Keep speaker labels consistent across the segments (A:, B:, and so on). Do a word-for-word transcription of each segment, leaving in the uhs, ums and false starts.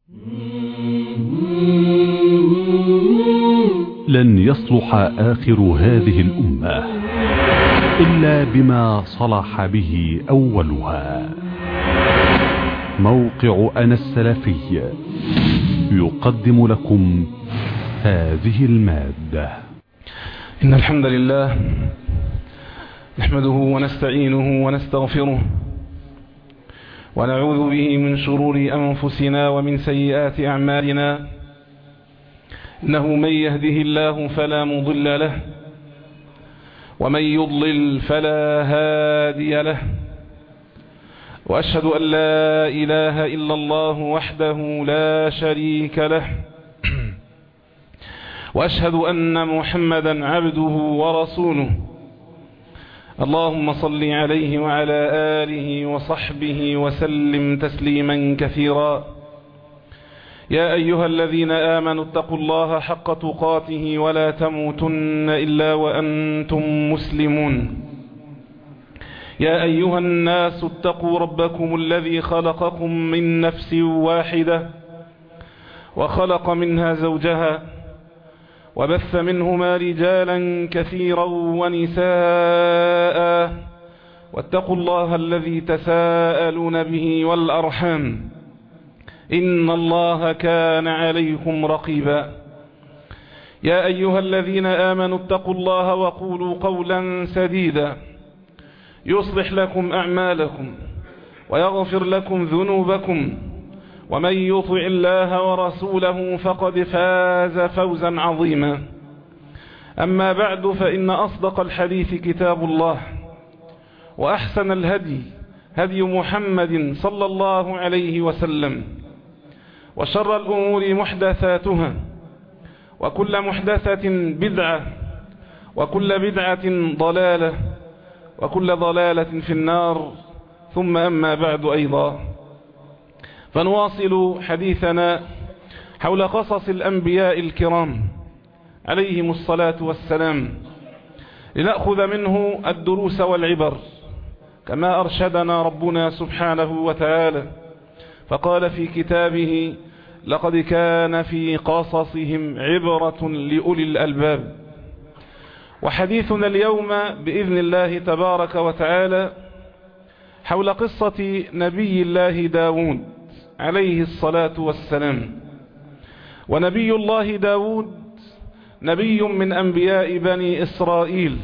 A: لن يصلح آخر هذه الأمة إلا بما صلح به أولها. موقع أنا السلفي يقدم لكم هذه المادة.
B: إن الحمد لله نحمده ونستعينه ونستغفره ونعوذ به من شرور أنفسنا ومن سيئات أعمالنا. إنه من يهده الله فلا مضل له ومن يضلل فلا هادي له، وأشهد أن لا إله إلا الله وحده لا شريك له، وأشهد أن محمدا عبده ورسوله. اللهم صل عليه وعلى آله وصحبه وسلم تسليما كثيرا. يا أيها الذين آمنوا اتقوا الله حق تقاته ولا تموتن إلا وأنتم مسلمون. يا أيها الناس اتقوا ربكم الذي خلقكم من نفس واحدة وخلق منها زوجها وبث منهما رجالا كثيرا ونساء، واتقوا الله الذي تساءلون به والأرحام إن الله كان عليكم رقيبا. يا أيها الذين آمنوا اتقوا الله وقولوا قولا سديدا يصلح لكم أعمالكم ويغفر لكم ذنوبكم، ومن يطع الله ورسوله فقد فاز فوزا عظيما. أما بعد، فإن أصدق الحديث كتاب الله، وأحسن الهدي هدي محمد صلى الله عليه وسلم، وشر الأمور محدثاتها، وكل محدثة بدعة، وكل بدعة ضلالة، وكل ضلالة في النار. ثم أما بعد أيضا، فنواصل حديثنا حول قصص الأنبياء الكرام عليهم الصلاة والسلام، لنأخذ منه الدروس والعبر كما أرشدنا ربنا سبحانه وتعالى، فقال في كتابه: لقد كان في قصصهم عبرة لأولي الألباب. وحديثنا اليوم بإذن الله تبارك وتعالى حول قصة نبي الله داود عليه الصلاة والسلام. ونبي الله داود نبي من أنبياء بني إسرائيل،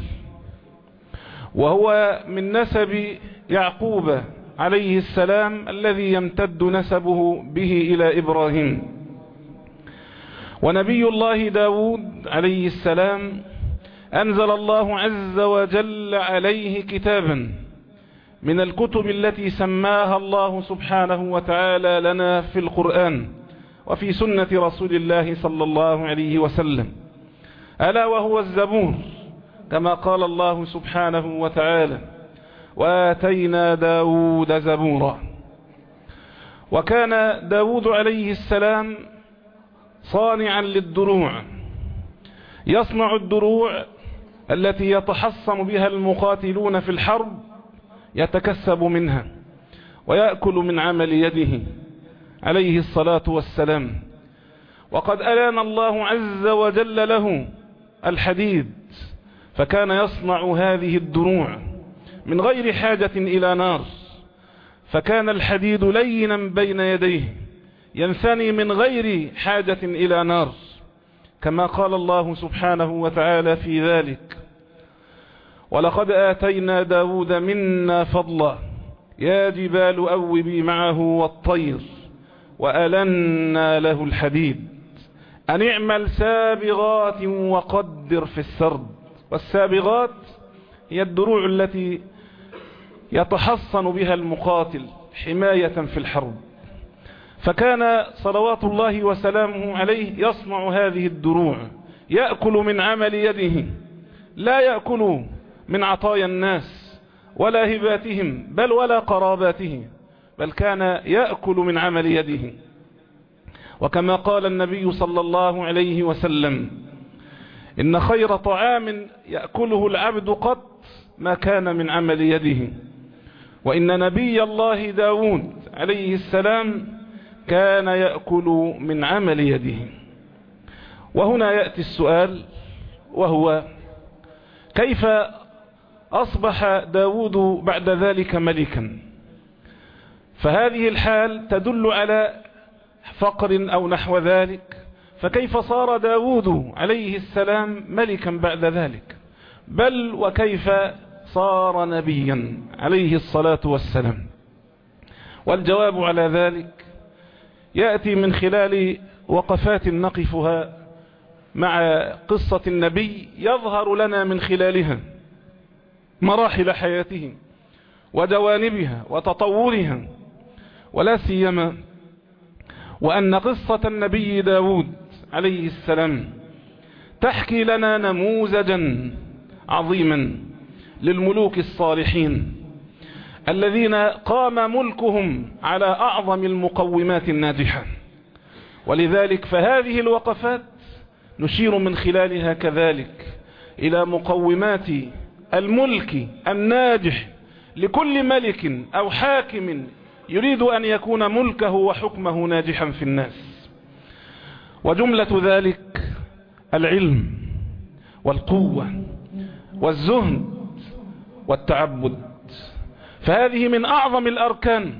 B: وهو من نسب يعقوب عليه السلام الذي يمتد نسبه به إلى إبراهيم. ونبي الله داود عليه السلام أنزل الله عز وجل عليه كتابا من الكتب التي سماها الله سبحانه وتعالى لنا في القرآن وفي سنة رسول الله صلى الله عليه وسلم، ألا وهو الزبور، كما قال الله سبحانه وتعالى: وآتينا داود زبورا. وكان داود عليه السلام صانعا للدروع، يصنع الدروع التي يتحصن بها المقاتلون في الحرب، يتكسب منها ويأكل من عمل يده عليه الصلاة والسلام. وقد ألان الله عز وجل له الحديد، فكان يصنع هذه الدروع من غير حاجة إلى نار، فكان الحديد لينا بين يديه ينثني من غير حاجة إلى نار، كما قال الله سبحانه وتعالى في ذلك: ولقد آتينا داود منا فضلا يا جبال أوبي معه والطير وألنا له الحديد أن اعمل سابغات وقدر في السرد. والسابغات هي الدروع التي يتحصن بها المقاتل حماية في الحرب. فكان صلوات الله وسلامه عليه يصنع هذه الدروع، يأكل من عمل يده، لا يأكل من عطايا الناس ولا هباتهم بل ولا قراباته، بل كان يأكل من عمل يده. وكما قال النبي صلى الله عليه وسلم: إن خير طعام يأكله العبد قط ما كان من عمل يده. وإن نبي الله داود عليه السلام كان يأكل من عمل يده. وهنا يأتي السؤال، وهو كيف أصبح داود بعد ذلك ملكا؟ فهذه الحال تدل على فقر أو نحو ذلك، فكيف صار داود عليه السلام ملكا بعد ذلك؟ بل وكيف صار نبيا عليه الصلاة والسلام؟ والجواب على ذلك يأتي من خلال وقفات نقفها مع قصة النبي يظهر لنا من خلالها مراحل حياته وجوانبها وتطورها، ولا سيما وأن قصة النبي داود عليه السلام تحكي لنا نموذجا عظيما للملوك الصالحين الذين قام ملكهم على أعظم المقومات الناجحة. ولذلك فهذه الوقفات نشير من خلالها كذلك إلى مقومات الملك الناجح لكل ملك أو حاكم يريد أن يكون ملكه وحكمه ناجحا في الناس. وجملة ذلك العلم والقوة والزهد والتعبد، فهذه من أعظم الأركان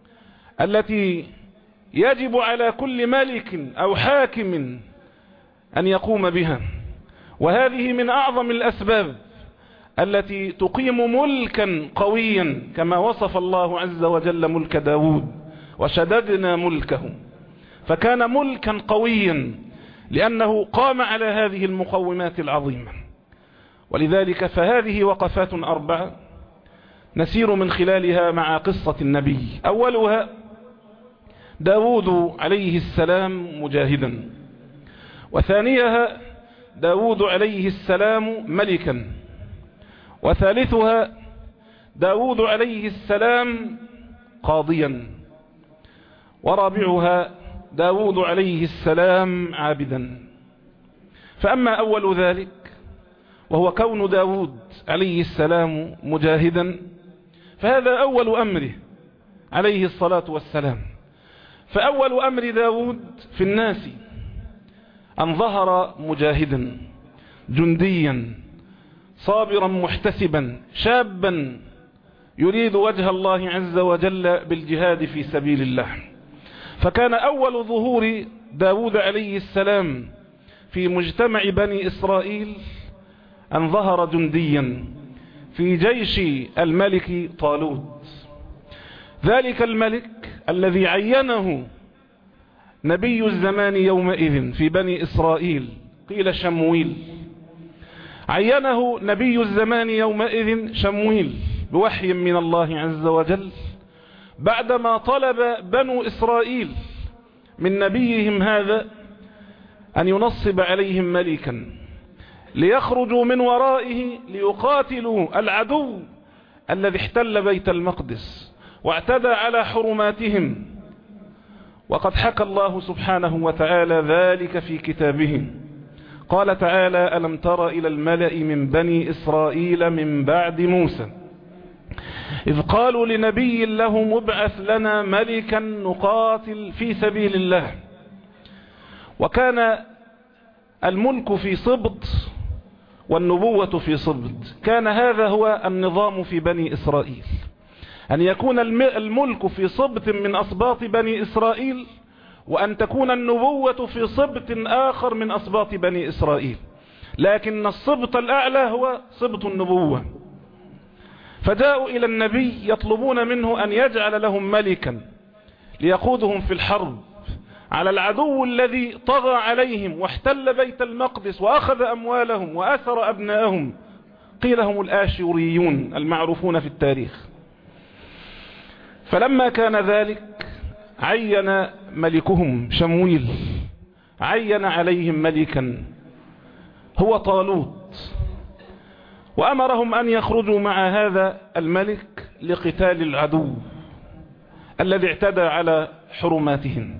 B: التي يجب على كل ملك أو حاكم أن يقوم بها، وهذه من أعظم الأسباب التي تقيم ملكا قويا كما وصف الله عز وجل ملك داود: وشددنا ملكه. فكان ملكا قويا لأنه قام على هذه المقومات العظيمة. ولذلك فهذه وقفات أربعة نسير من خلالها مع قصة النبي. أولها داود عليه السلام مجاهدا، وثانيها داود عليه السلام ملكا، وثالثها داود عليه السلام قاضيا، ورابعها داود عليه السلام عابدا. فأما أول ذلك وهو كون داود عليه السلام مجاهدا، فهذا أول أمره عليه الصلاة والسلام. فأول أمر داود في الناس أن ظهر مجاهدا جنديا صابرا محتسبا شابا يريد وجه الله عز وجل بالجهاد في سبيل الله. فكان أول ظهور داود عليه السلام في مجتمع بني إسرائيل أن ظهر جنديا في جيش الملك طالوت، ذلك الملك الذي عينه نبي الزمان يومئذ في بني إسرائيل قيل شمويل. عينه نبي الزمان يومئذ شمويل بوحي من الله عز وجل بعدما طلب بنو إسرائيل من نبيهم هذا أن ينصب عليهم ملكا ليخرجوا من ورائه ليقاتلوا العدو الذي احتل بيت المقدس واعتدى على حرماتهم. وقد حكى الله سبحانه وتعالى ذلك في كتابه. قال تعالى: ألم تر إلى الملأ من بني إسرائيل من بعد موسى إذ قالوا لنبي له مبعث لنا ملكا نقاتل في سبيل الله. وكان الملك في سبط والنبوة في سبط، كان هذا هو النظام في بني إسرائيل، أن يكون الملك في سبط من أسباط بني إسرائيل، وأن تكون النبوة في سبط آخر من أسباط بني إسرائيل، لكن السبط الأعلى هو سبط النبوة. فجاءوا إلى النبي يطلبون منه أن يجعل لهم ملكا ليقودهم في الحرب على العدو الذي طغى عليهم واحتل بيت المقدس وأخذ أموالهم وأسر أبنائهم، قيل هم الآشوريون المعروفون في التاريخ. فلما كان ذلك عين ملكهم شمويل عين عليهم ملكا هو طالوت، وأمرهم أن يخرجوا مع هذا الملك لقتال العدو الذي اعتدى على حرماتهم.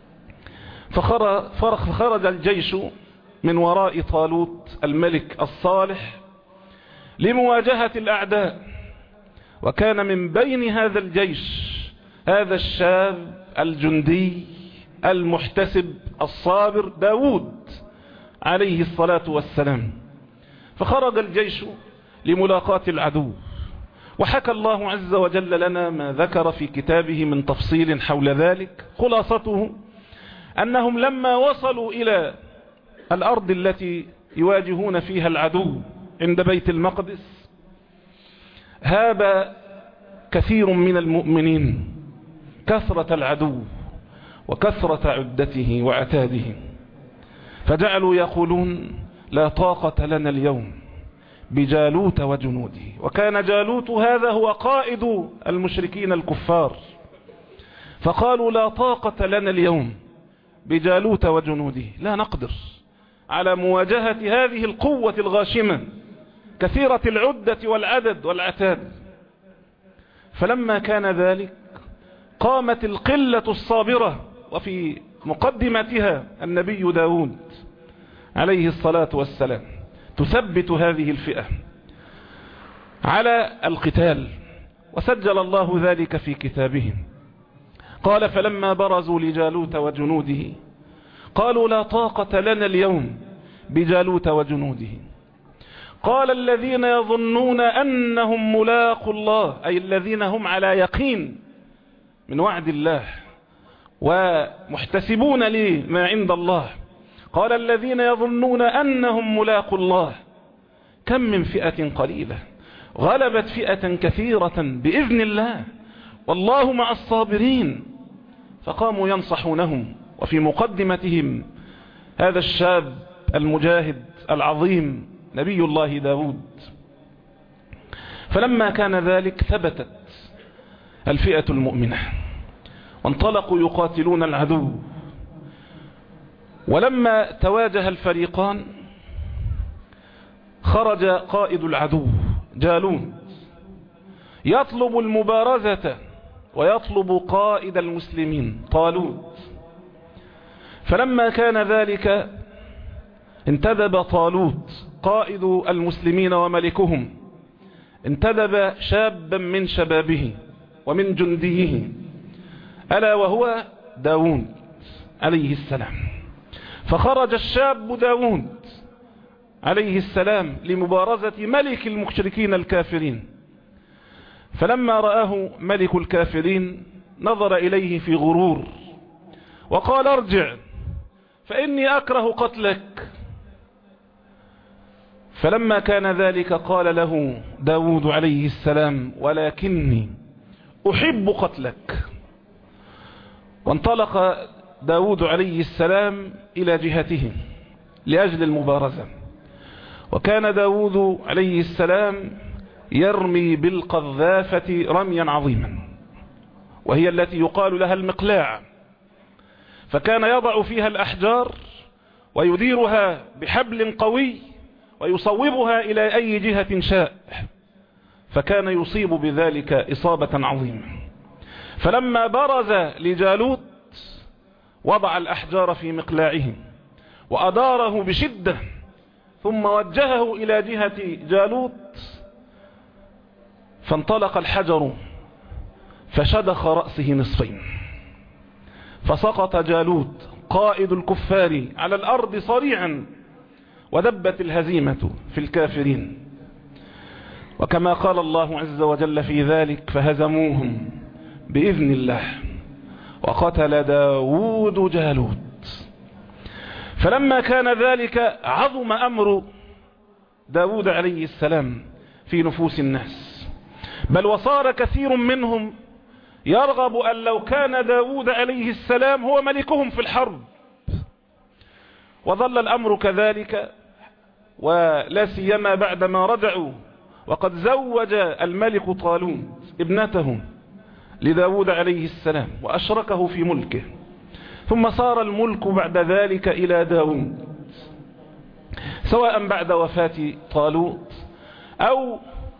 B: فخرج الجيش من وراء طالوت الملك الصالح لمواجهة الأعداء، وكان من بين هذا الجيش هذا الشاب الجندي المحتسب الصابر داود عليه الصلاة والسلام. فخرج الجيش لملاقاة العدو، وحكى الله عز وجل لنا ما ذكر في كتابه من تفصيل حول ذلك. خلاصته أنهم لما وصلوا إلى الأرض التي يواجهون فيها العدو عند بيت المقدس، هاب كثير من المؤمنين كثرة العدو وكثرة عدته وعتاده، فجعلوا يقولون لا طاقة لنا اليوم بجالوت وجنوده. وكان جالوت هذا هو قائد المشركين الكفار، فقالوا لا طاقة لنا اليوم بجالوت وجنوده، لا نقدر على مواجهة هذه القوة الغاشمة كثيرة العدة والعدد والعتاد. فلما كان ذلك قامت القلة الصابرة، وفي مقدمتها النبي داود عليه الصلاة والسلام، تثبت هذه الفئة على القتال. وسجل الله ذلك في كتابه. قال فلما برزوا لجالوت وجنوده قالوا لا طاقة لنا اليوم بجالوت وجنوده. قال الذين يظنون أنهم ملاقوا الله، أي الذين هم على يقين من وعد الله ومحتسبون لما عند الله، قال الذين يظنون أنهم ملاقوا الله كم من فئة قليلة غلبت فئة كثيرة بإذن الله والله مع الصابرين. فقاموا ينصحونهم، وفي مقدمتهم هذا الشاب المجاهد العظيم نبي الله داود. فلما كان ذلك ثبتت الفئة المؤمنة وانطلقوا يقاتلون العدو. ولما تواجه الفريقان خرج قائد العدو جالوت يطلب المبارزة ويطلب قائد المسلمين طالوت. فلما كان ذلك انتدب طالوت قائد المسلمين وملكهم، انتدب شابا من شبابه ومن جنديه ألا وهو داود عليه السلام. فخرج الشاب داود عليه السلام لمبارزة ملك المشركين الكافرين. فلما رآه ملك الكافرين نظر إليه في غرور وقال ارجع فإني أكره قتلك. فلما كان ذلك قال له داود عليه السلام ولكني أحب قتلك. وانطلق داود عليه السلام إلى جهته لأجل المبارزة. وكان داود عليه السلام يرمي بالقذافة رميا عظيما، وهي التي يقال لها المقلاع، فكان يضع فيها الأحجار ويديرها بحبل قوي ويصوبها إلى أي جهة شاء، فكان يصيب بذلك إصابة عظيمة. فلما برز لجالوت وضع الأحجار في مقلاعه وأداره بشدة، ثم وجهه إلى جهة جالوت، فانطلق الحجر فشدخ رأسه نصفين، فسقط جالوت قائد الكفار على الأرض صريعا، ودبت الهزيمة في الكافرين. وكما قال الله عز وجل في ذلك فهزموهم بإذن الله وقتل داود جالوت. فلما كان ذلك عظم أمر داود عليه السلام في نفوس الناس، بل وصار كثير منهم يرغب أن لو كان داود عليه السلام هو ملكهم في الحرب. وظل الأمر كذلك، ولا سيما بعدما رجعوا وقد زوج الملك طالوت ابنته لداود عليه السلام وأشركه في ملكه، ثم صار الملك بعد ذلك إلى داود، سواء بعد وفاة طالوت أو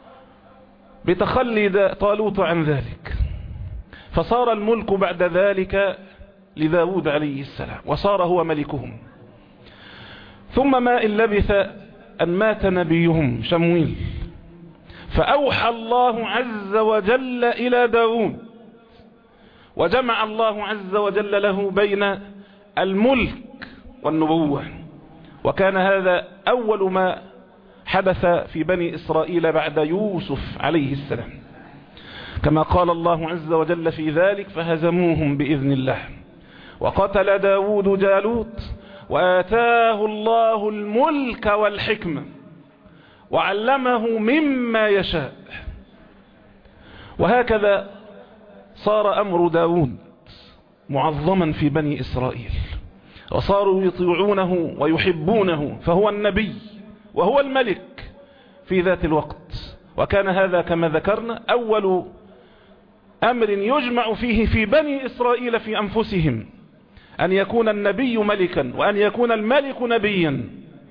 B: بتخلي طالوت عن ذلك، فصار الملك بعد ذلك لداود عليه السلام وصار هو ملكهم. ثم ما إن لبث أن مات نبيهم شمويل، فأوحى الله عز وجل إلى داود، وجمع الله عز وجل له بين الملك والنبوة، وكان هذا أول ما حدث في بني إسرائيل بعد يوسف عليه السلام، كما قال الله عز وجل في ذلك: فهزموهم بإذن الله وقتل داود جالوت وآتاه الله الملك والحكمة وعلمه مما يشاء. وهكذا صار أمر داود معظما في بني إسرائيل، وصاروا يطيعونه ويحبونه، فهو النبي وهو الملك في ذات الوقت. وكان هذا كما ذكرنا أول أمر يجمع فيه في بني إسرائيل في أنفسهم، أن يكون النبي ملكا وأن يكون الملك نبيا.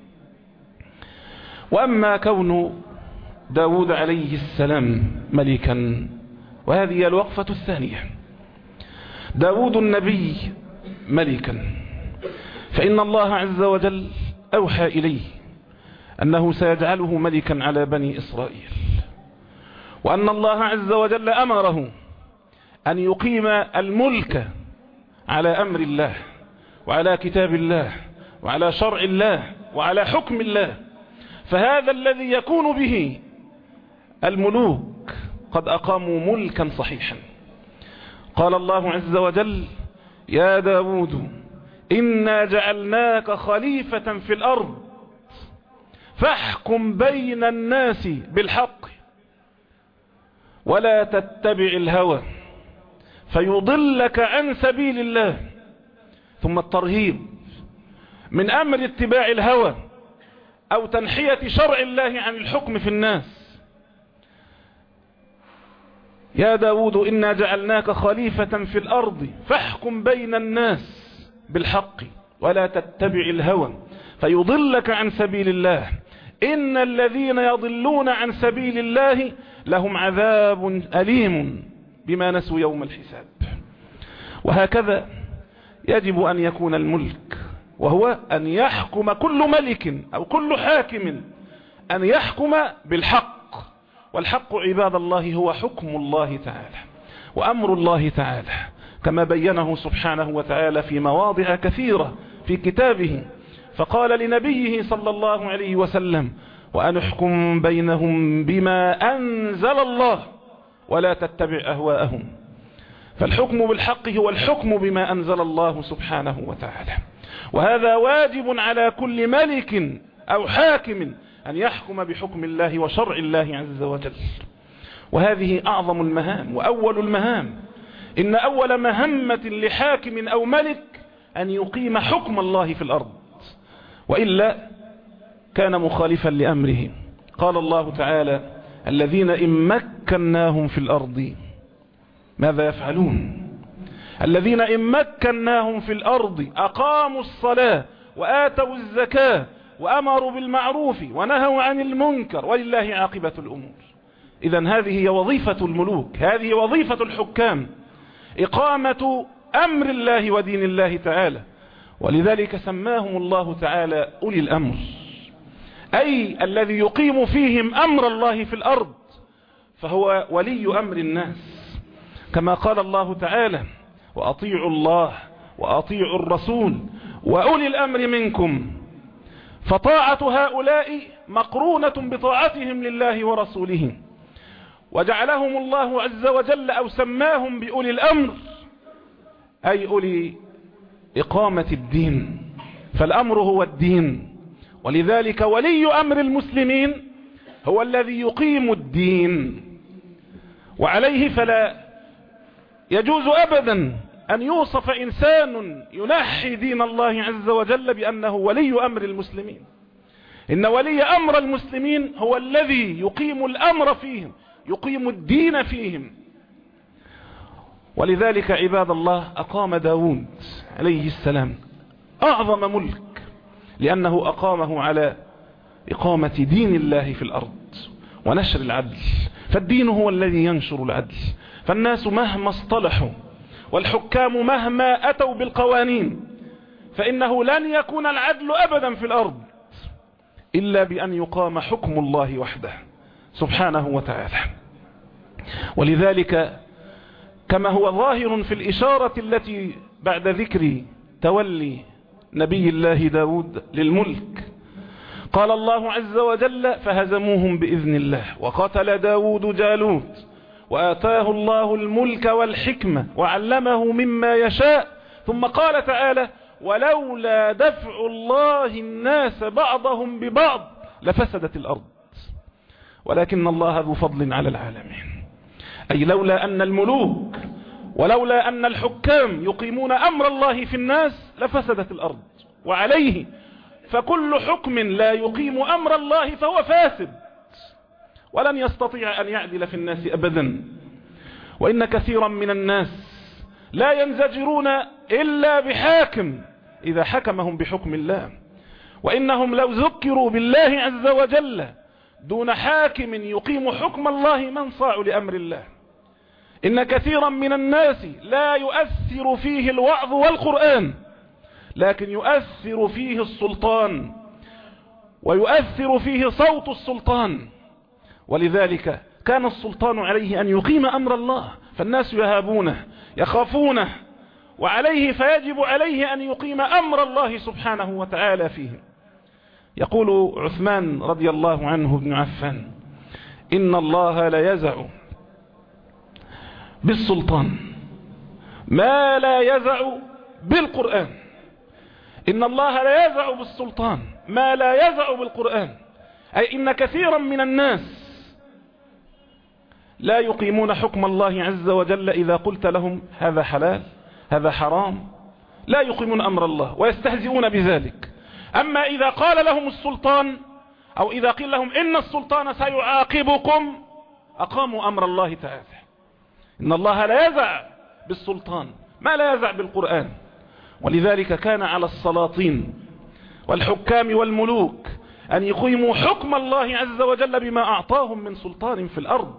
B: وأما كون داود عليه السلام ملكا، وهذه هي الوقفة الثانية. داود النبي ملكا، فإن الله عز وجل أوحى إليه أنه سيجعله ملكا على بني إسرائيل، وأن الله عز وجل أمره أن يقيم الملك على أمر الله وعلى كتاب الله وعلى شرع الله وعلى حكم الله. فهذا الذي يكون به الملوك قد أقاموا ملكا صحيحا. قال الله عز وجل: يا داود إنا جعلناك خليفة في الأرض فاحكم بين الناس بالحق ولا تتبع الهوى فيضلك عن سبيل الله. ثم الترهيب من أمر اتباع الهوى أو تنحية شرع الله عن الحكم في الناس. يا داود إنا جعلناك خليفة في الأرض فاحكم بين الناس بالحق ولا تتبع الهوى فيضلك عن سبيل الله إن الذين يضلون عن سبيل الله لهم عذاب أليم بما نسوا يوم الحساب. وهكذا يجب أن يكون الملك، وهو أن يحكم كل ملك أو كل حاكم أن يحكم بالحق. والحق عباد الله هو حكم الله تعالى وأمر الله تعالى، كما بينه سبحانه وتعالى في مواضع كثيرة في كتابه. فقال لنبيه صلى الله عليه وسلم: وأن احكم بينهم بما أنزل الله ولا تتبع أهواءهم. فالحكم بالحق هو الحكم بما أنزل الله سبحانه وتعالى، وهذا واجب على كل ملك أو حاكم أن يحكم بحكم الله وشرع الله عز وجل. وهذه أعظم المهام وأول المهام. إن أول مهمة لحاكم أو ملك أن يقيم حكم الله في الأرض، وإلا كان مخالفا لأمره. قال الله تعالى: الذين إن مكناهم في الأرض ماذا يفعلون؟ الذين إن مكناهم في الأرض أقاموا الصلاة وآتوا الزكاة وأمروا بالمعروف ونهوا عن المنكر ولله عاقبة الأمور. إذن هذه هي وظيفة الملوك، هذه وظيفة الحكام، إقامة أمر الله ودين الله تعالى. ولذلك سماهم الله تعالى أولي الأمر، أي الذي يقيم فيهم أمر الله في الأرض، فهو ولي أمر الناس، كما قال الله تعالى: وأطيعوا الله وأطيعوا الرسول وأولي الأمر منكم. فطاعة هؤلاء مقرونة بطاعتهم لله ورسوله، وجعلهم الله عز وجل أو سماهم بأولي الأمر، أي أولي إقامة الدين، فالأمر هو الدين. ولذلك ولي أمر المسلمين هو الذي يقيم الدين، وعليه فلا يجوز أبدا أن يوصف إنسان ينحي دين الله عز وجل بأنه ولي أمر المسلمين. إن ولي أمر المسلمين هو الذي يقيم الأمر فيهم، يقيم الدين فيهم. ولذلك عباد الله أقام داود عليه السلام أعظم ملك، لأنه أقامه على إقامة دين الله في الأرض ونشر العدل. فالدين هو الذي ينشر العدل. فالناس مهما اصطلحوا والحكام مهما أتوا بالقوانين، فإنه لن يكون العدل أبدا في الأرض إلا بأن يقام حكم الله وحده سبحانه وتعالى. ولذلك كما هو ظاهر في الإشارة التي بعد ذكر تولي نبي الله داود للملك. قال الله عز وجل فهزموهم بإذن الله وقتل داود جالوت وآتاه الله الملك والحكمة وعلمه مما يشاء. ثم قال تعالى ولولا دفع الله الناس بعضهم ببعض لفسدت الأرض ولكن الله ذو فضل على العالمين. أي لولا أن الملوك ولولا أن الحكام يقيمون أمر الله في الناس لفسدت الأرض. وعليه فكل حكم لا يقيم أمر الله فهو فاسد ولن يستطيع أن يعدل في الناس أبدا. وإن كثيرا من الناس لا ينزجرون إلا بحاكم إذا حكمهم بحكم الله، وإنهم لو ذكروا بالله عز وجل دون حاكم يقيم حكم الله ما انصاعوا لأمر الله. إن كثيرا من الناس لا يؤثر فيه الوعظ والقرآن، لكن يؤثر فيه السلطان ويؤثر فيه صوت السلطان، ولذلك كان السلطان عليه أن يقيم أمر الله فالناس يهابونه يخافونه، وعليه فيجب عليه أن يقيم أمر الله سبحانه وتعالى فيه. يقول عثمان رضي الله عنه بن عفان إن الله لا يزع بالسلطان ما لا يزع بالقرآن. إن الله لا يزع بالسلطان ما لا يزع بالقرآن، أي إن كثيرا من الناس لا يقيمون حكم الله عز وجل إذا قلت لهم هذا حلال هذا حرام، لا يقيمون أمر الله ويستهزئون بذلك. أما إذا قال لهم السلطان أو إذا قيل لهم إن السلطان سيعاقبكم أقاموا أمر الله تعالى. إن الله لا يزع بالسلطان ما لا يزع بالقرآن. ولذلك كان على السلاطين والحكام والملوك أن يقيموا حكم الله عز وجل بما أعطاهم من سلطان في الأرض.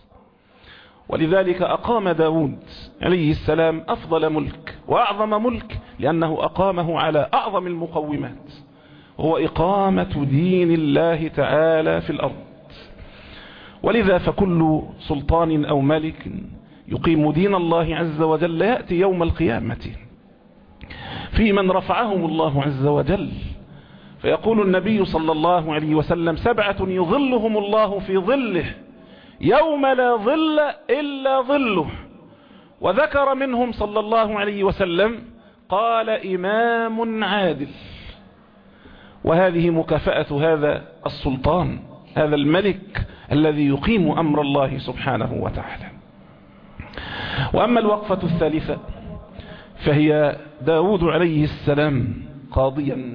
B: ولذلك أقام داود عليه السلام أفضل ملك وأعظم ملك لأنه أقامه على أعظم المقومات، وهو إقامة دين الله تعالى في الأرض. ولذا فكل سلطان أو ملك يقيم دين الله عز وجل يأتي يوم القيامة في من رفعهم الله عز وجل، فيقول النبي صلى الله عليه وسلم سبعة يظلهم الله في ظله يوم لا ظل إلا ظله، وذكر منهم صلى الله عليه وسلم قال إمام عادل. وهذه مكافأة هذا السلطان هذا الملك الذي يقيم أمر الله سبحانه وتعالى. وأما الوقفة الثالثة فهي داود عليه السلام قاضيا.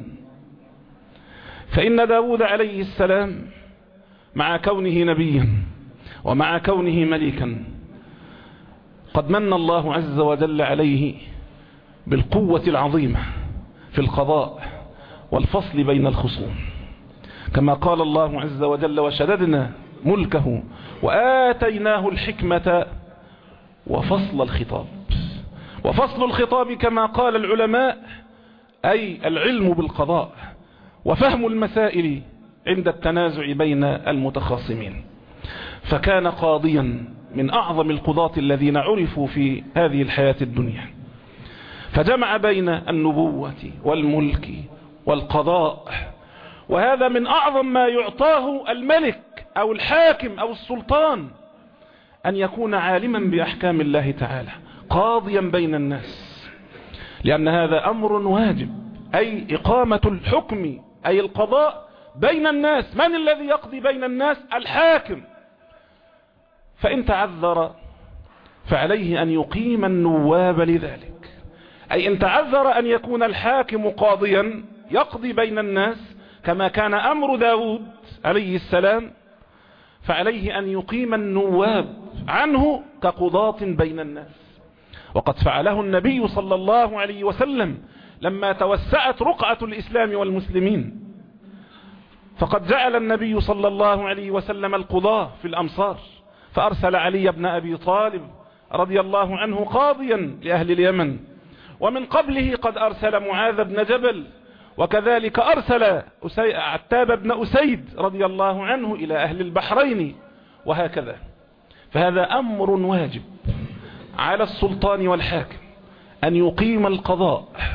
B: فإن داود عليه السلام مع كونه نبيا ومع كونه ملكا قد من الله عز وجل عليه بالقوة العظيمة في القضاء والفصل بين الخصوم، كما قال الله عز وجل وشددنا ملكه وآتيناه الحكمة وفصل الخطاب. وفصل الخطاب كما قال العلماء أي العلم بالقضاء وفهم المسائل عند التنازع بين المتخاصمين. فكان قاضيا من أعظم القضاة الذين عرفوا في هذه الحياة الدنيا، فجمع بين النبوة والملك والقضاء، وهذا من أعظم ما يعطاه الملك أو الحاكم أو السلطان، أن يكون عالما بأحكام الله تعالى قاضيا بين الناس، لأن هذا أمر واجب، أي إقامة الحكم أي القضاء بين الناس. من الذي يقضي بين الناس؟ الحاكم. فإن تعذر فعليه أن يقيم النواب لذلك، أي إن تعذر أن يكون الحاكم قاضيا يقضي بين الناس كما كان أمر داود عليه السلام، فعليه أن يقيم النواب عنه كقضاة بين الناس. وقد فعله النبي صلى الله عليه وسلم لما توسعت رقعة الإسلام والمسلمين، فقد جعل النبي صلى الله عليه وسلم القضاة في الأمصار، فأرسل علي بن أبي طالب رضي الله عنه قاضيا لأهل اليمن، ومن قبله قد أرسل معاذ بن جبل، وكذلك أرسل عتاب بن أسيد رضي الله عنه إلى أهل البحرين، وهكذا. فهذا أمر واجب على السلطان والحاكم أن يقيم القضاء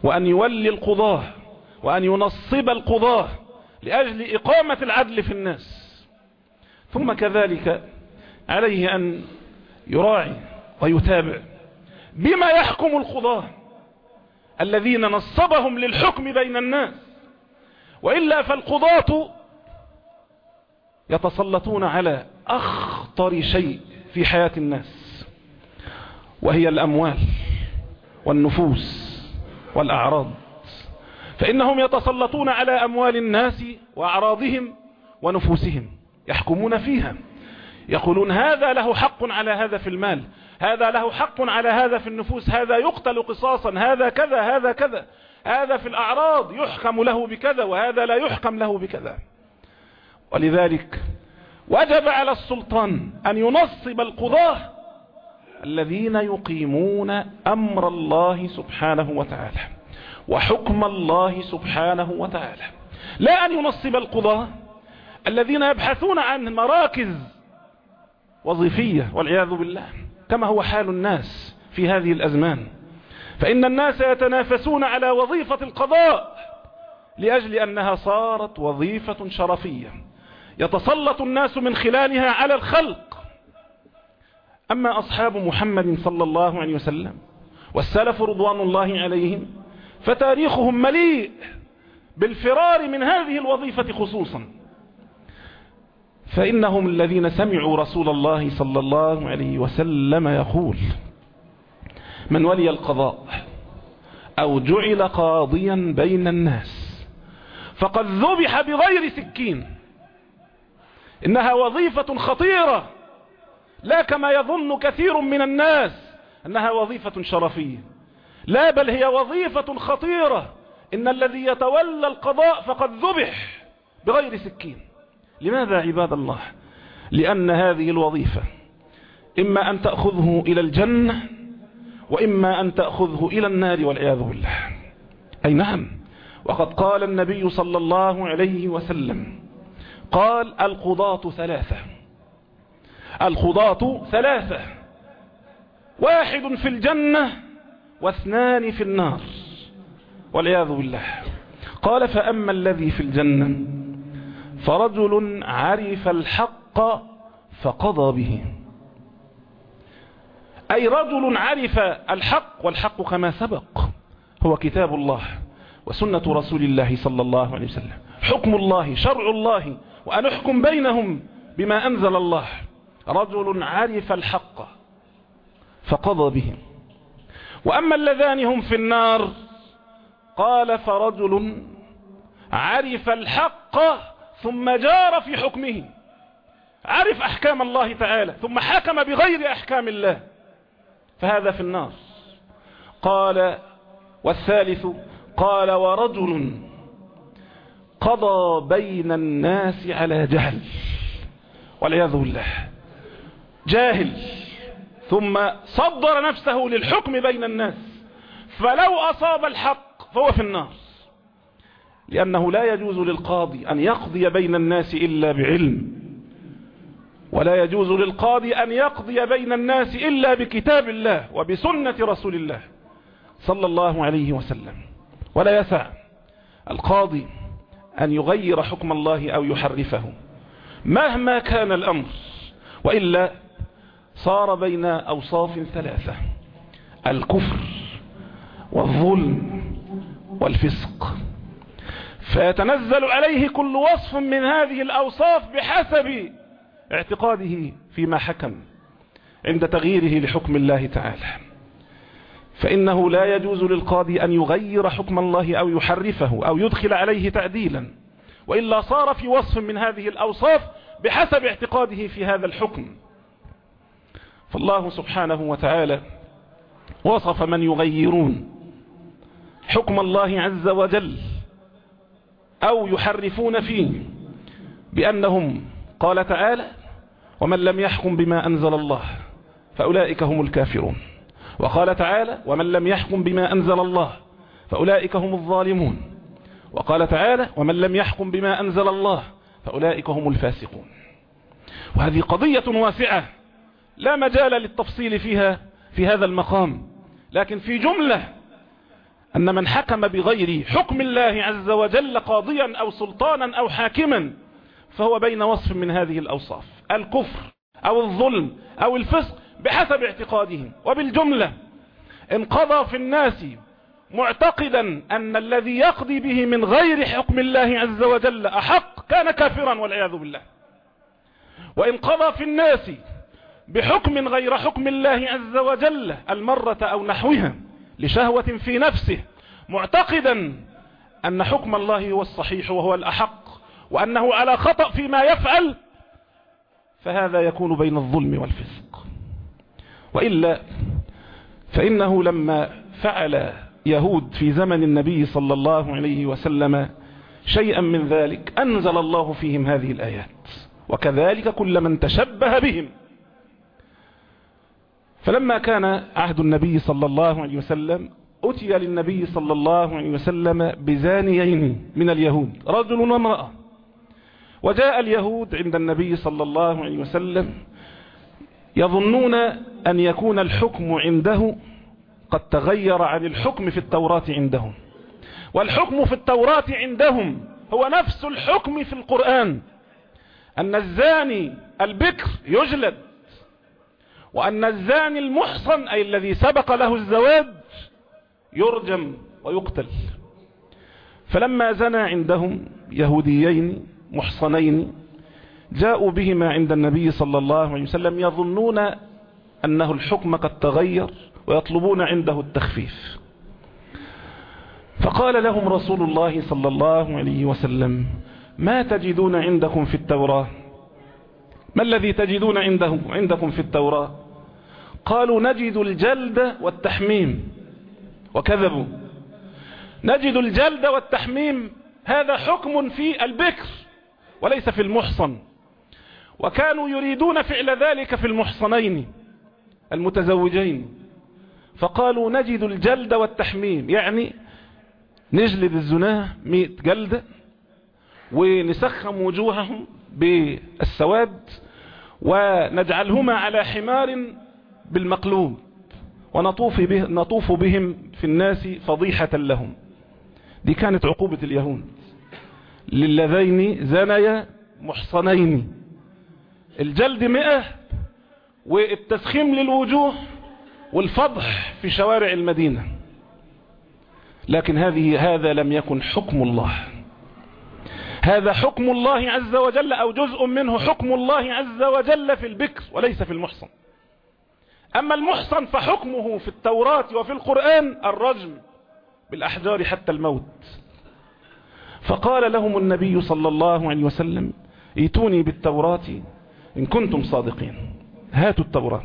B: وأن يولي القضاة وأن ينصب القضاة لأجل إقامة العدل في الناس. ثم كذلك عليه أن يراعي ويتابع بما يحكم القضاة الذين نصبهم للحكم بين الناس، وإلا فالقضاة يتسلطون على أخطر شيء في حياة الناس، وهي الأموال والنفوس والأعراض. فإنهم يتسلطون على أموال الناس وأعراضهم ونفوسهم، يحكمون فيها، يقولون هذا له حق على هذا في المال، هذا له حق على هذا في النفوس، هذا يقتل قصاصا، هذا كذا هذا كذا، هذا في الأعراض يحكم له بكذا وهذا لا يحكم له بكذا. ولذلك وجب على السلطان أن ينصب القضاة الذين يقيمون أمر الله سبحانه وتعالى وحكم الله سبحانه وتعالى، لا أن ينصب القضاة الذين يبحثون عن مراكز وظيفية والعياذ بالله، كما هو حال الناس في هذه الأزمان. فإن الناس يتنافسون على وظيفة القضاء لأجل أنها صارت وظيفة شرفية يتسلط الناس من خلالها على الخلق. أما أصحاب محمد صلى الله عليه وسلم والسلف رضوان الله عليهم فتاريخهم مليء بالفرار من هذه الوظيفة خصوصا، فإنهم الذين سمعوا رسول الله صلى الله عليه وسلم يقول: من ولي القضاء أو جعل قاضيا بين الناس فقد ذبح بغير سكين. إنها وظيفة خطيرة، لا كما يظن كثير من الناس أنها وظيفة شرفية، لا، بل هي وظيفة خطيرة. إن الذي يتولى القضاء فقد ذبح بغير سكين. لماذا عباد الله؟ لأن هذه الوظيفة إما أن تأخذه إلى الجنة وإما أن تأخذه إلى النار والعياذ بالله. أي نعم، وقد قال النبي صلى الله عليه وسلم، قال: القضاة ثلاثة، القضاة ثلاثة، واحد في الجنة واثنان في النار والعياذ بالله. قال: فأما الذي في الجنة فرجل عرف الحق فقضى به. أي رجل عرف الحق، والحق كما سبق هو كتاب الله وسنة رسول الله صلى الله عليه وسلم، حكم الله، شرع الله، وأن أحكم بينهم بما أنزل الله. رجل عرف الحق فقضى به. وأما اللذان هم في النار، قال: فرجل عرف الحق ثم جار في حكمه، عرف أحكام الله تعالى ثم حكم بغير أحكام الله، فهذا في النار. قال: والثالث، قال: ورجل قضى بين الناس على جهل والعياذ بالله، جاهل ثم صدر نفسه للحكم بين الناس، فلو أصاب الحق فهو في النار، لأنه لا يجوز للقاضي أن يقضي بين الناس إلا بعلم، ولا يجوز للقاضي أن يقضي بين الناس إلا بكتاب الله وبسنة رسول الله صلى الله عليه وسلم. ولا يسع القاضي أن يغير حكم الله أو يحرفه مهما كان الأمر، وإلا صار بين أوصاف ثلاثة: الكفر والظلم والفسق، فيتنزل عليه كل وصف من هذه الأوصاف بحسب اعتقاده فيما حكم عند تغييره لحكم الله تعالى. فإنه لا يجوز للقاضي أن يغير حكم الله أو يحرفه أو يدخل عليه تعديلا، وإلا صار في وصف من هذه الأوصاف بحسب اعتقاده في هذا الحكم. فالله سبحانه وتعالى وصف من يغيرون حكم الله عز وجل أو يحرفون فيه بأنهم، قال تعالى: ومن لم يحكم بما أنزل الله فأولئك هم الكافرون. وقال تعالى: ومن لم يحكم بما أنزل الله فأولئك هم الظالمون. وقال تعالى: ومن لم يحكم بما أنزل الله فأولئك هم الفاسقون. وهذه قضية واسعة لا مجال للتفصيل فيها في هذا المقام، لكن في جملة أن من حكم بغير حكم الله عز وجل قاضيا أو سلطانا أو حاكما فهو بين وصف من هذه الأوصاف: الكفر أو الظلم أو الفسق بحسب اعتقادهم. وبالجملة إن قضى في الناس معتقدا أن الذي يقضي به من غير حكم الله عز وجل أحق كان كافرا والعياذ بالله. وإن قضى في الناس بحكم غير حكم الله عز وجل المرة أو نحوها لشهوة في نفسه معتقدا أن حكم الله هو الصحيح وهو الأحق وأنه على خطأ فيما يفعل فهذا يكون بين الظلم والفسق. وإلا فإنه لما فعل يهود في زمن النبي صلى الله عليه وسلم شيئا من ذلك أنزل الله فيهم هذه الآيات: وكذلك كل من تشبه بهم. فلما كان عهد النبي صلى الله عليه وسلم أتي للنبي صلى الله عليه وسلم بزانيين من اليهود، رجل وامرأة. وجاء اليهود عند النبي صلى الله عليه وسلم يظنون أن يكون الحكم عنده قد تغير عن الحكم في التوراة عندهم، والحكم في التوراة عندهم هو نفس الحكم في القرآن، أن الزاني البكر يجلد، وأن الزاني المحصن أي الذي سبق له الزواج يرجم ويقتل. فلما زنى عندهم يهوديين محصنين جاءوا بهما عند النبي صلى الله عليه وسلم يظنون أنه الحكم قد تغير ويطلبون عنده التخفيف. فقال لهم رسول الله صلى الله عليه وسلم: ما تجدون عندكم في التوراة؟ ما الذي تجدون عنده عندكم في التوراة؟ قالوا: نجد الجلد والتحميم. وكذبوا. نجد الجلد والتحميم هذا حكم في البكر وليس في المحصن، وكانوا يريدون فعل ذلك في المحصنين المتزوجين، فقالوا: نجد الجلد والتحميم، يعني نجلد الزناه مئة جلدة ونسخم وجوههم بالسواد ونجعلهما على حمار بالمقلوب ونطوف, به نطوف بهم في الناس فضيحة لهم. دي كانت عقوبة اليهود للذين زنيا محصنين: الجلد مئة والتسخيم للوجوه والفضح في شوارع المدينة. لكن هذه هذا لم يكن حكم الله، هذا حكم الله عز وجل أو جزء منه حكم الله عز وجل في البكر وليس في المحصن. أما المحصن فحكمه في التوراة وفي القرآن الرجم بالأحجار حتى الموت. فقال لهم النبي صلى الله عليه وسلم: ائتوني بالتوراة إن كنتم صادقين، هاتوا التوراة.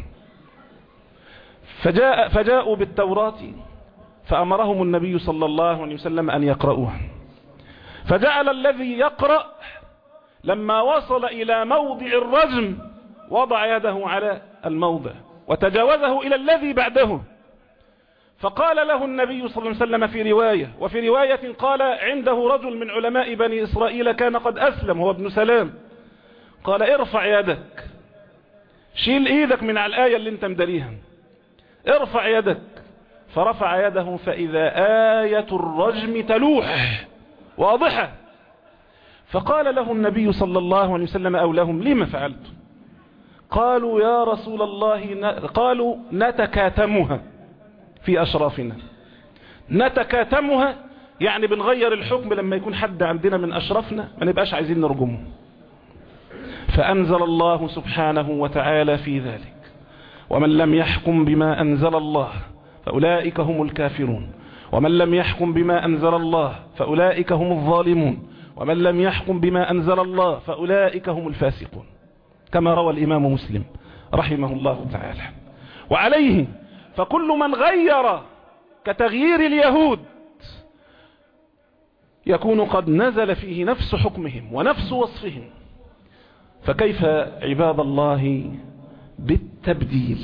B: فجاء فجاءوا بالتوراة فأمرهم النبي صلى الله عليه وسلم أن يقرؤوها. فجعل الذي يقرأ لما وصل إلى موضع الرجم وضع يده على الموضع وتجاوزه إلى الذي بعده. فقال له النبي صلى الله عليه وسلم في رواية، وفي رواية قال عنده رجل من علماء بني إسرائيل كان قد أسلم هو ابن سلام، قال: ارفع يدك، شيل ايدك من على الآية اللي انت مدريها، ارفع يدك. فرفع يده فإذا آية الرجم تلوح واضحة. فقال له النبي صلى الله عليه وسلم أو لهم: لما فعلت؟ قالوا: يا رسول الله ن... قالوا: نتكاتمها في أشرافنا. نتكاتمها يعني بنغير الحكم لما يكون حد عندنا من أشرفنا ما نبقاش عايزين نرجمه. فأنزل الله سبحانه وتعالى في ذلك: ومن لم يحكم بما أنزل الله فأولئك هم الكافرون، ومن لم يحكم بما أنزل الله فأولئك هم الظالمون، ومن لم يحكم بما أنزل الله فأولئك هم الفاسقون، كما روى الإمام مسلم رحمه الله تعالى. وعليه فكل من غير كتغيير اليهود يكون قد نزل فيه نفس حكمهم ونفس وصفهم. فكيف عباد الله بالتبديل؟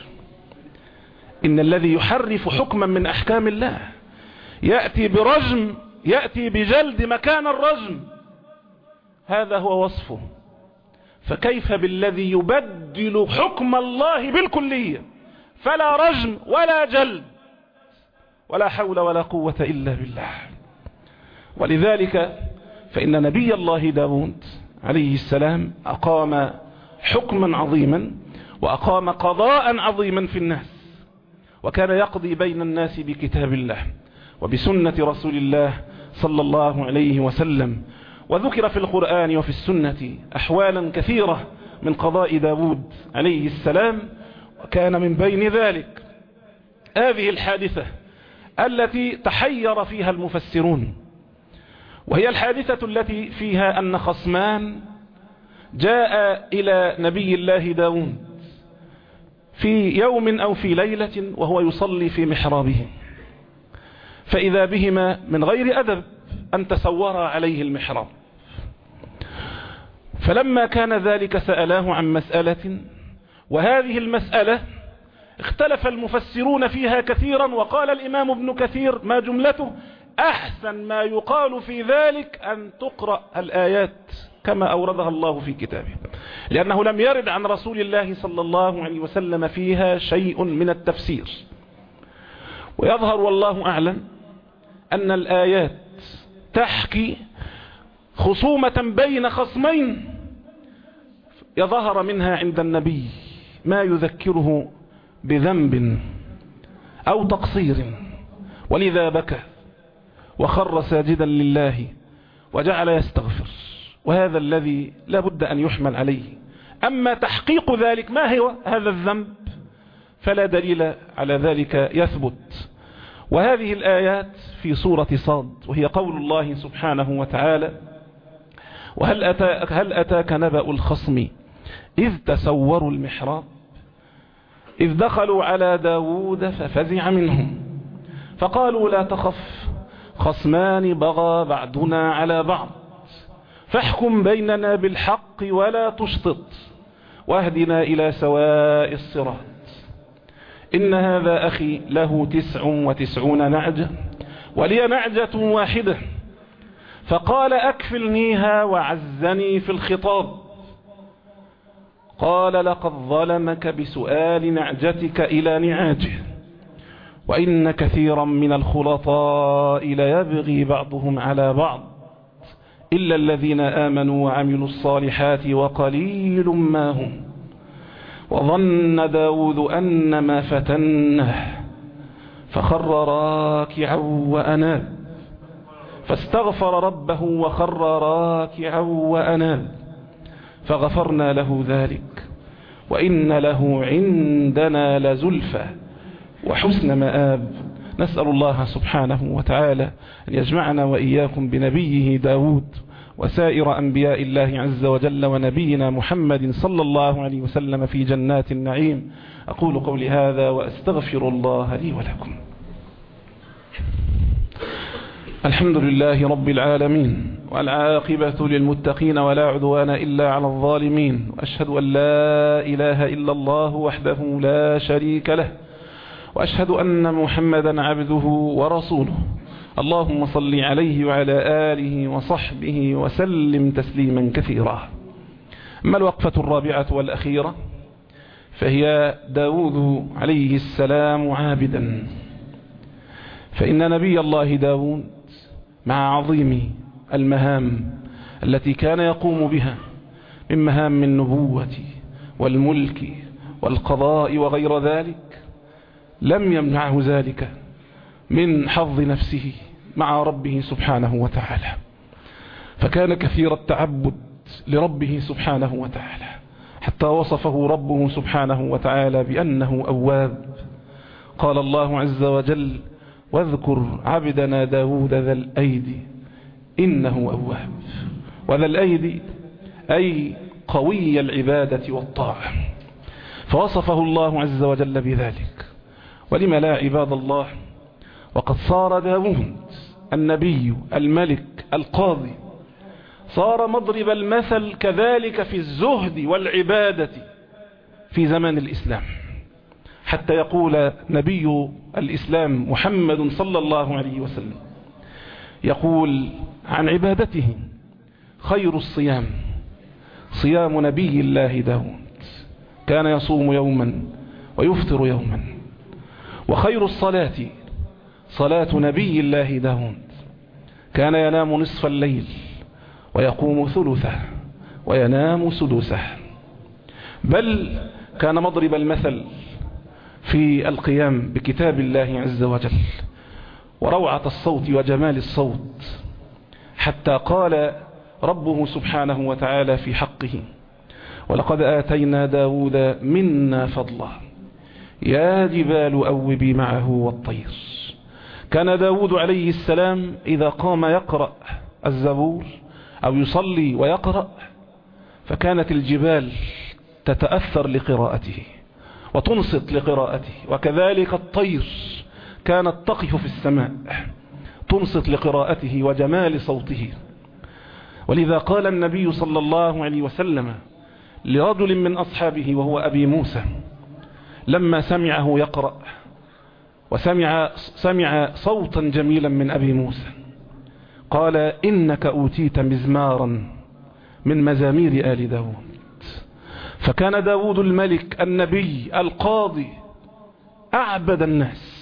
B: إن الذي يحرف حكما من أحكام الله يأتي برجم، يأتي بجلد مكان الرجم، هذا هو وصفه. فكيف بالذي يبدل حكم الله بالكلية، فلا رجم ولا جلد ولا حول ولا قوة إلا بالله. ولذلك فإن نبي الله داود عليه السلام أقام حكما عظيما وأقام قضاء عظيما في الناس، وكان يقضي بين الناس بكتاب الله وبسنة رسول الله صلى الله عليه وسلم. وذكر في القرآن وفي السنة أحوالا كثيرة من قضاء داود عليه السلام، وكان من بين ذلك هذه الحادثة التي تحير فيها المفسرون، وهي الحادثة التي فيها أن خصمان جاء إلى نبي الله داود في يوم أو في ليلة وهو يصلي في محرابه، فإذا بهما من غير أدب أن تسورا عليه المحراب. فلما كان ذلك سألاه عن مسألة، وهذه المسألة اختلف المفسرون فيها كثيرا، وقال الإمام ابن كثير ما جملته: أحسن ما يقال في ذلك أن تقرأ الآيات كما أوردها الله في كتابه، لأنه لم يرد عن رسول الله صلى الله عليه وسلم فيها شيء من التفسير. ويظهر والله أعلم أن الآيات تحكي خصومة بين خصمين يظهر منها عند النبي ما يذكره بذنب أو تقصير، ولذا بكى وخر ساجدا لله وجعل يستغفر، وهذا الذي لا بد أن يحمل عليه. أما تحقيق ذلك ما هو هذا الذنب فلا دليل على ذلك يثبت. وهذه الآيات في سورة صاد، وهي قول الله سبحانه وتعالى: وهل أتاك, هل أتاك نبأ الخصم إذ تسوروا المحراب إذ دخلوا على داود ففزع منهم فقالوا لا تخف خصمان بغى بعضنا على بعض فاحكم بيننا بالحق ولا تشطط واهدنا إلى سواء الصراط إن هذا أخي له تسع وتسعون نعجة ولي نعجة واحدة فقال أكفلنيها وعزني في الخطاب قال لقد ظلمك بسؤال نعجتك إلى نعاجه وإن كثيرا من الخلطاء ليبغي بعضهم على بعض إلا الذين آمنوا وعملوا الصالحات وقليل ما هم وظن داود أن ما فتنه فخر راكعا وأناب فاستغفر ربه وخر راكعا وأناب فغفرنا له ذلك وإن له عندنا لزلفى وحسن مآب. نسأل الله سبحانه وتعالى أن يجمعنا وإياكم بنبيه داود وسائر أنبياء الله عز وجل ونبينا محمد صلى الله عليه وسلم في جنات النعيم. أقول قولي هذا وأستغفر الله لي ولكم. الحمد لله رب العالمين والعاقبة للمتقين ولا عدوان إلا على الظالمين وأشهد أن لا إله إلا الله وحده لا شريك له وأشهد أن محمدا عبده ورسوله اللهم صل عليه وعلى آله وصحبه وسلم تسليما كثيرا. أما الوقفة الرابعة والأخيرة فهي داود عليه السلام عابدا، فإن نبي الله داود مع عظيم المهام التي كان يقوم بها من مهام النبوة والملك والقضاء وغير ذلك لم يمنعه ذلك من حظ نفسه مع ربه سبحانه وتعالى، فكان كثير التعبد لربه سبحانه وتعالى حتى وصفه ربه سبحانه وتعالى بأنه أواب. قال الله عز وجل واذكر عبدنا داود ذا الأيدي إنه أواب. وذا الأيدي أي قوي العبادة والطاعة، فوصفه الله عز وجل بذلك. ولم لا عباد الله، وقد صار داود النبي الملك القاضي صار مضرب المثل كذلك في الزهد والعبادة في زمان الإسلام، حتى يقول نبي الإسلام محمد صلى الله عليه وسلم يقول عن عبادته خير الصيام صيام نبي الله داود كان يصوم يوما ويفطر يوما، وخير الصلاة صلاة نبي الله داود. كان ينام نصف الليل ويقوم ثلثه وينام سدسه، بل كان مضرب المثل في القيام بكتاب الله عز وجل وروعة الصوت وجمال الصوت، حتى قال ربه سبحانه وتعالى في حقه: ولقد آتينا داود منا فضلا يا جبال أوبي معه والطير. كان داود عليه السلام إذا قام يقرأ الزبور أو يصلي ويقرأ فكانت الجبال تتأثر لقراءته وتنصت لقراءته، وكذلك الطير كانت تقف في السماء تنصت لقراءته وجمال صوته. ولذا قال النبي صلى الله عليه وسلم لرجل من أصحابه وهو أبي موسى لما سمعه يقرأ وسمع سمع صوتا جميلا من أبي موسى، قال: إنك أوتيت مزمارا من مزامير آل داود. فكان داود الملك النبي القاضي أعبد الناس،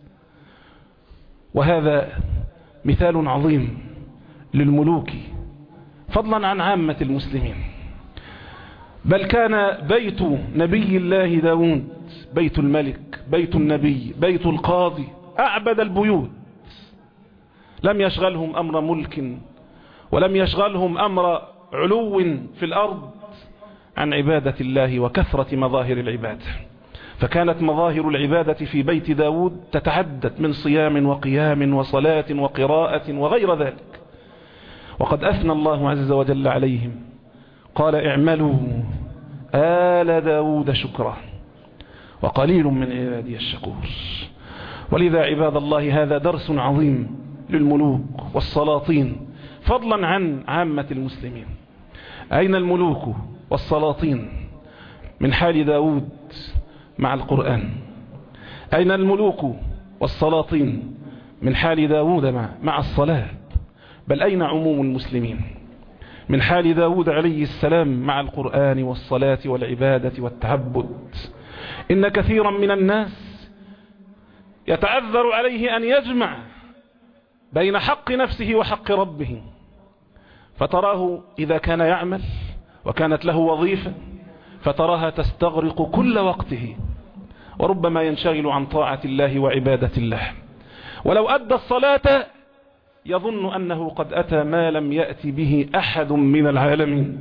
B: وهذا مثال عظيم للملوك فضلا عن عامة المسلمين. بل كان بيت نبي الله داود، بيت الملك، بيت النبي، بيت القاضي، أعبد البيوت. لم يشغلهم أمر ملك ولم يشغلهم أمر علو في الأرض عن عبادة الله وكثرة مظاهر العبادة. فكانت مظاهر العبادة في بيت داود تتعدد من صيام وقيام وصلاة وقراءة وغير ذلك. وقد أثنى الله عز وجل عليهم، قال: اعملوا آل داود شكرا وقليل من عبادي الشكور. ولذا عباد الله هذا درس عظيم للملوك والسلاطين فضلا عن عامة المسلمين. أين الملوك والسلاطين من حال داود مع القرآن؟ أين الملوك والسلاطين من حال داود مع, مع الصلاة؟ بل أين عموم المسلمين من حال داود عليه السلام مع القرآن والصلاة والعبادة والتعبد؟ إن كثيرا من الناس يتعذر عليه أن يجمع بين حق نفسه وحق ربه، فتراه إذا كان يعمل وكانت له وظيفة فتراها تستغرق كل وقته، وربما ينشغل عن طاعة الله وعبادة الله، ولو أدى الصلاة يظن أنه قد أتى ما لم يأتي به أحد من العالمين.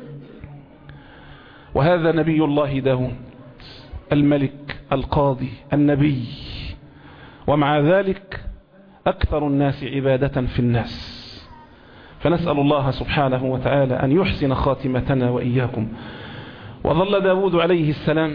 B: وهذا نبي الله داود الملك القاضي النبي، ومع ذلك أكثر الناس عبادة في الناس. فنسأل الله سبحانه وتعالى أن يحسن خاتمتنا وإياكم. وظل داود عليه السلام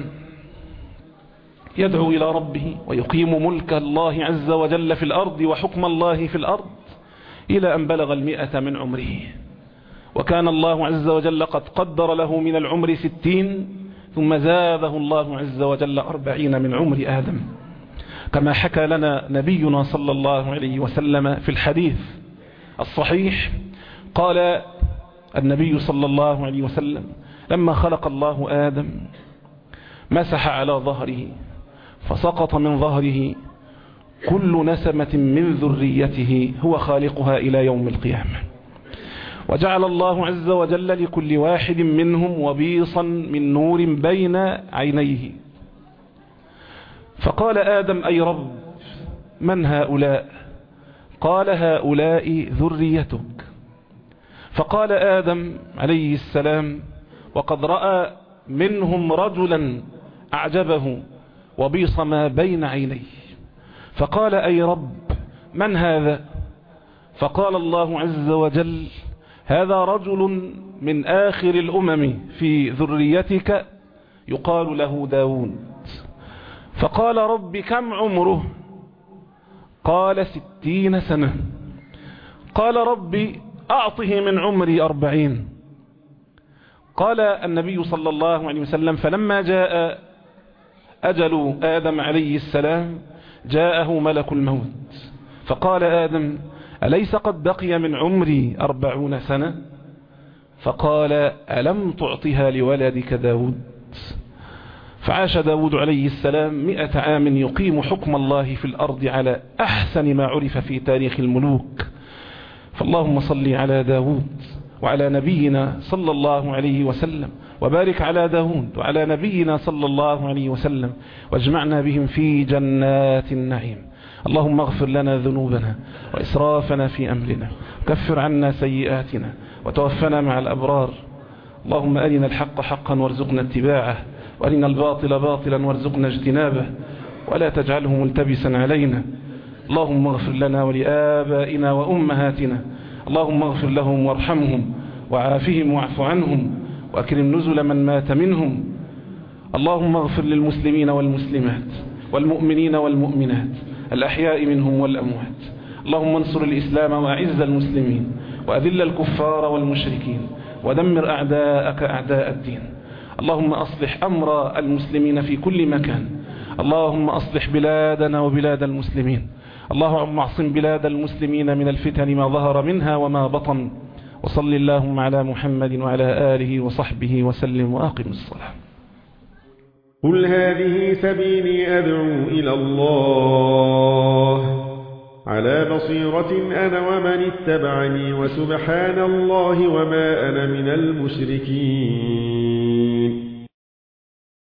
B: يدعو إلى ربه ويقيم ملك الله عز وجل في الأرض وحكم الله في الأرض إلى أن بلغ المئة من عمره، وكان الله عز وجل قد قدر له من العمر ستين، ثم زاده الله عز وجل أربعين من عمر آدم، كما حكى لنا نبينا صلى الله عليه وسلم في الحديث الصحيح. قال النبي صلى الله عليه وسلم: لما خلق الله آدم مسح على ظهره فسقط من ظهره كل نسمة من ذريته هو خالقها إلى يوم القيامة، وجعل الله عز وجل لكل واحد منهم وبيصا من نور بين عينيه. فقال آدم: أي رب، من هؤلاء؟ قال: هؤلاء ذريتك. فقال آدم عليه السلام وقد رأى منهم رجلا أعجبه وبيص ما بين عينيه، فقال: أي رب، من هذا؟ فقال الله عز وجل: هذا رجل من آخر الأمم في ذريتك يقال له داود. فقال: رب، كم عمره؟ قال: ستين سنة. قال: ربي، أعطه من عمري أربعين. قال النبي صلى الله عليه وسلم: فلما جاء أجل آدم عليه السلام جاءه ملك الموت، فقال آدم: أليس قد بقي من عمري أربعون سنة؟ فقال: ألم تعطها لولدك داود؟ فعاش داود عليه السلام مئة عام يقيم حكم الله في الأرض على أحسن ما عرف في تاريخ الملوك. فاللهم صل على داود وعلى نبينا صلى الله عليه وسلم، وبارك على داود وعلى نبينا صلى الله عليه وسلم، واجمعنا بهم في جنات النعيم. اللهم اغفر لنا ذنوبنا وإسرافنا في أمرنا، كفر عنا سيئاتنا، وتوفنا مع الأبرار. اللهم أرنا الحق حقا وارزقنا اتباعه، وأرنا الباطل باطلا وارزقنا اجتنابه، ولا تجعله ملتبسا علينا. اللهم اغفر لنا ولآبائنا وأمهاتنا، اللهم اغفر لهم وارحمهم وعافهم واعف عنهم، وأكرم نزل من مات منهم. اللهم اغفر للمسلمين والمسلمات والمؤمنين والمؤمنات الأحياء منهم والأموات. اللهم انصر الإسلام وأعز المسلمين، وأذل الكفار والمشركين، ودمر أعداءك أعداء الدين. اللهم أصلح أمر المسلمين في كل مكان. اللهم أصلح بلادنا وبلاد المسلمين. اللهم اعصم بلاد المسلمين من الفتن ما ظهر منها وما بطن. وصل اللهم على محمد وعلى آله وصحبه وسلم، وأقم الصلاة.
C: قل هذه سبيلي أدعو إلى الله على بصيرة أنا ومن اتبعني، وسبحان الله وما أنا من المشركين.